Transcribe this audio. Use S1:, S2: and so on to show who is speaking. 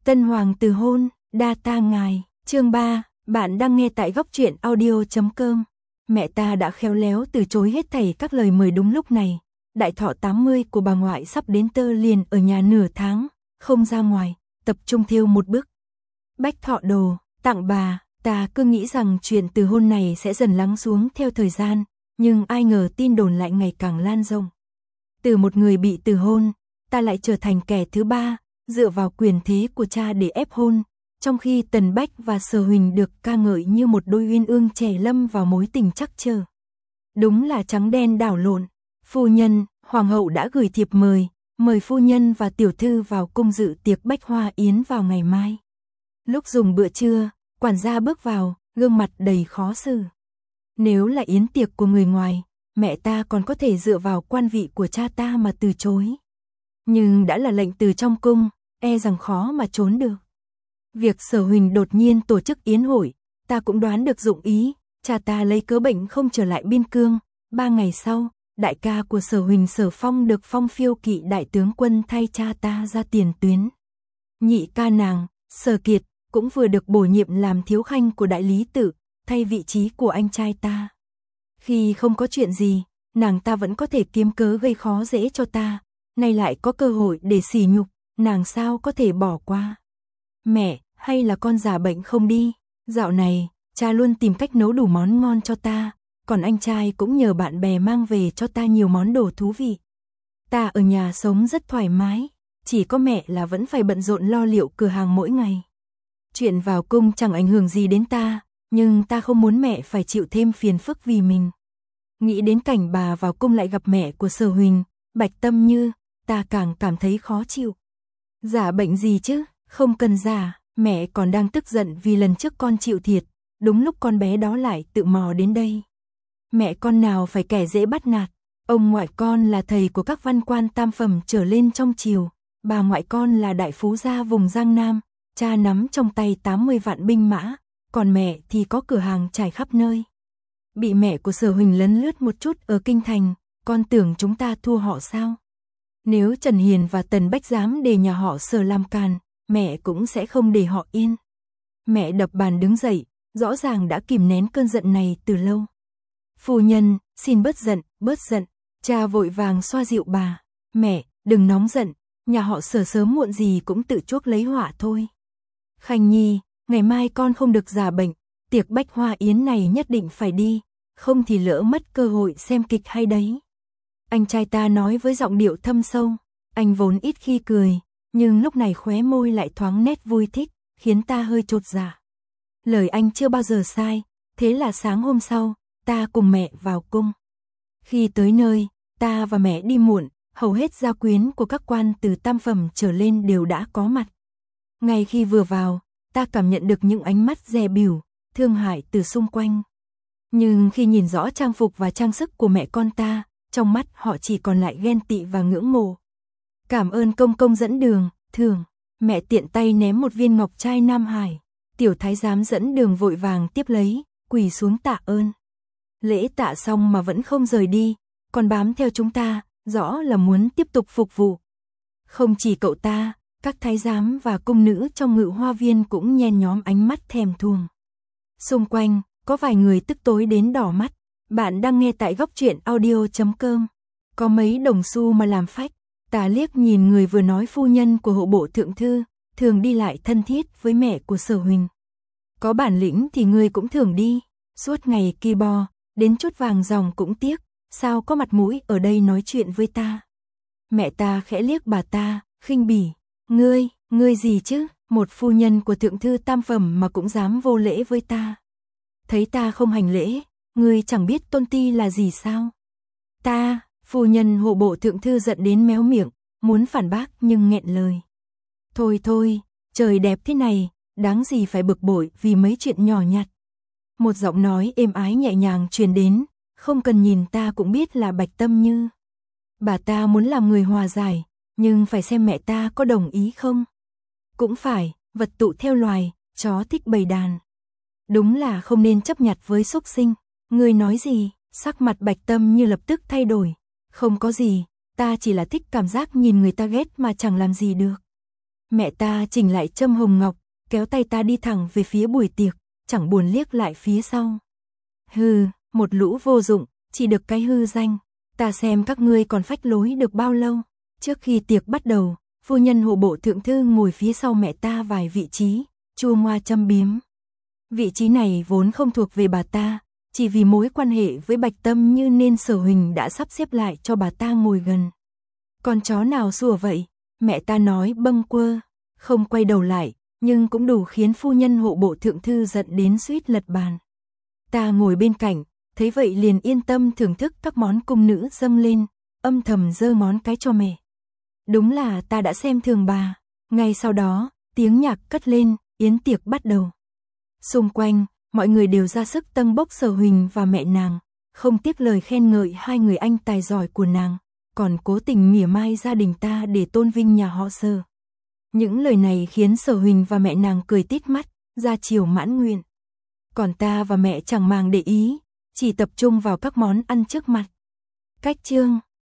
S1: Tân Hoàng từ hôn, đa ta ngài, chương 3, bạn đang nghe tại góc truyện audio.com. Mẹ ta đã khéo léo từ chối hết thảy các lời mời đúng lúc này. Đại thọ 80 của bà ngoại sắp đến, tơ liền ở nhà nửa tháng, không ra ngoài, tập trung thêu một bức bách thọ đồ, tặng bà. Ta cứ nghĩ rằng chuyện từ hôn này sẽ dần lắng xuống theo thời gian, nhưng ai ngờ tin đồn lại ngày càng lan rộng. Từ một người bị từ hôn, ta lại trở thành kẻ thứ ba, dựa vào quyền thế của cha để ép hôn, trong khi Tần Bách và Sở Huỳnh được ca ngợi như một đôi uyên ương trẻ lâm vào mối tình trắc trở. Đúng là trắng đen đảo lộn. Phu nhân, hoàng hậu đã gửi thiệp mời phu nhân và tiểu thư vào cung dự tiệc bách hoa yến vào ngày mai. Lúc dùng bữa trưa, quản gia bước vào, gương mặt đầy khó xử. Nếu là yến tiệc của người ngoài, mẹ ta còn có thể dựa vào quan vị của cha ta mà từ chối. Nhưng đã là lệnh từ trong cung, e rằng khó mà trốn được. Việc Sở Huỳnh đột nhiên tổ chức yến hội, ta cũng đoán được dụng ý, cha ta lấy cớ bệnh không trở lại biên cương. 3 ngày sau, đại ca của Sở Huỳnh Sở Phong được phong phiêu kỵ đại tướng quân thay cha ta ra tiền tuyến. Nhị ca nàng, Sở Kiệt, cũng vừa được bổ nhiệm làm thiếu khanh của đại lý tự, thay vị trí của anh trai ta. Khi không có chuyện gì, nàng ta vẫn có thể kiếm cớ gây khó dễ cho ta, nay lại có cơ hội để sỉ nhục, nàng sao có thể bỏ qua. Mẹ, hay là con già bệnh không đi? Dạo này, cha luôn tìm cách nấu đủ món ngon cho ta, còn anh trai cũng nhờ bạn bè mang về cho ta nhiều món đồ thú vị. Ta ở nhà sống rất thoải mái, chỉ có mẹ là vẫn phải bận rộn lo liệu cửa hàng mỗi ngày. Chuyện vào cung chẳng ảnh hưởng gì đến ta, nhưng ta không muốn mẹ phải chịu thêm phiền phức vì mình. Nghĩ đến cảnh bà vào cung lại gặp mẹ của Sở Huỳnh, Bạch Tâm Như, ta càng cảm thấy khó chịu. Giả bệnh gì chứ, không cần giả, mẹ còn đang tức giận vì lần trước con chịu thiệt, đúng lúc con bé đó lại tự mò đến đây. Mẹ con nào phải kẻ dễ bắt nạt, ông ngoại con là thầy của các văn quan tam phẩm trở lên trong triều, bà ngoại con là đại phú gia vùng Giang Nam, cha nắm trong tay 80 vạn binh mã, còn mẹ thì có cửa hàng trải khắp nơi. Bị mẹ của Sở Huỳnh lấn lướt một chút ở kinh thành, con tưởng chúng ta thua họ sao? Nếu Trần Hiền và Tần Bách dám để nhà họ Sở làm càn, mẹ cũng sẽ không để họ yên. Mẹ đập bàn đứng dậy, rõ ràng đã kìm nén cơn giận này từ lâu. Phu nhân, xin bớt giận, cha vội vàng xoa dịu bà. Mẹ, đừng nóng giận, nhà họ Sở sớm muộn gì cũng tự chuốc lấy họa thôi. Khanh Nhi, ngày mai con không được giả bệnh, tiệc bách hoa yến này nhất định phải đi, không thì lỡ mất cơ hội xem kịch hay đấy. Anh trai ta nói với giọng điệu thâm sâu, anh vốn ít khi cười, nhưng lúc này khóe môi lại thoáng nét vui thích, khiến ta hơi chột dạ. Lời anh chưa bao giờ sai, thế là sáng hôm sau, ta cùng mẹ vào cung. Khi tới nơi, ta và mẹ đi muộn, hầu hết gia quyến của các quan từ tam phẩm trở lên đều đã có mặt. Ngay khi vừa vào, ta cảm nhận được những ánh mắt dè bỉu, thương hại từ xung quanh. Nhưng khi nhìn rõ trang phục và trang sức của mẹ con ta, trong mắt họ chỉ còn lại ghen tị và ngưỡng mộ. Cảm ơn công công dẫn đường, thường. Mẹ tiện tay ném một viên ngọc trai Nam Hải. Tiểu thái giám dẫn đường vội vàng tiếp lấy, quỳ xuống tạ ơn. Lễ tạ xong mà vẫn không rời đi, còn bám theo chúng ta, rõ là muốn tiếp tục phục vụ. Không chỉ cậu ta, các thái giám và cung nữ trong Ngự Hoa Viên cũng nhen nhóm ánh mắt thèm thuồng. Xung quanh, có vài người tức tối đến đỏ mắt. Bạn đang nghe tại góc truyện audio.com. Có mấy đồng xu mà làm phách. Ta liếc nhìn người vừa nói phu nhân của hộ bộ thượng thư, thường đi lại thân thiết với mẹ của Sở Huỳnh. Có bản lĩnh thì ngươi cũng thường đi, suốt ngày ki bo, đến chút vàng dòng cũng tiếc, sao có mặt mũi ở đây nói chuyện với ta. Mẹ ta khẽ liếc bà ta, khinh bỉ, ngươi gì chứ, một phu nhân của thượng thư tam phẩm mà cũng dám vô lễ với ta. Thấy ta không hành lễ, ngươi chẳng biết tôn ti là gì sao? Ta, phu nhân hộ bộ thượng thư giận đến méo miệng, muốn phản bác nhưng nghẹn lời. Thôi, trời đẹp thế này, đáng gì phải bực bội vì mấy chuyện nhỏ nhặt. Một giọng nói êm ái nhẹ nhàng truyền đến, không cần nhìn ta cũng biết là Bạch Tâm Như. Bà ta muốn làm người hòa giải, nhưng phải xem mẹ ta có đồng ý không. Cũng phải, vật tụ theo loài, chó thích bầy đàn. Đúng là không nên chấp nhặt với súc sinh. Ngươi nói gì? Sắc mặt Bạch Tâm Như lập tức thay đổi. Không có gì, ta chỉ là thích cảm giác nhìn người ta ghét mà chẳng làm gì được. Mẹ ta chỉnh lại châm hồng ngọc, kéo tay ta đi thẳng về phía buổi tiệc, chẳng buồn liếc lại phía sau. Hừ, một lũ vô dụng, chỉ được cái hư danh. Ta xem các ngươi còn phách lối được bao lâu. Trước khi tiệc bắt đầu, phu nhân hộ bộ thượng thư ngồi phía sau mẹ ta vài vị trí, chua ngoa châm biếm. Vị trí này vốn không thuộc về bà ta, chỉ vì mối quan hệ với Bạch Tâm Như nên Sở Huỳnh đã sắp xếp lại cho bà ta ngồi gần. Con chó nào sủa vậy? Mẹ ta nói bâng quơ, không quay đầu lại, nhưng cũng đủ khiến phu nhân hộ bộ thượng thư giận đến suýt lật bàn. Ta ngồi bên cạnh, thấy vậy liền yên tâm thưởng thức các món cung nữ dâng lên, âm thầm dơ món cái cho mẹ. Đúng là ta đã xem thường bà. Ngay sau đó, tiếng nhạc cất lên, yến tiệc bắt đầu. Xung quanh, mọi người đều ra sức tâng bốc Sở Huỳnh và mẹ nàng, không tiếc lời khen ngợi hai người anh tài giỏi của nàng, còn cố tình mỉa mai gia đình ta để tôn vinh nhà họ Sở. Những lời này khiến Sở Huỳnh và mẹ nàng cười tít mắt, ra chiều mãn nguyện. Còn ta và mẹ chẳng màng để ý, chỉ tập trung vào các món ăn trước mặt. Cách chương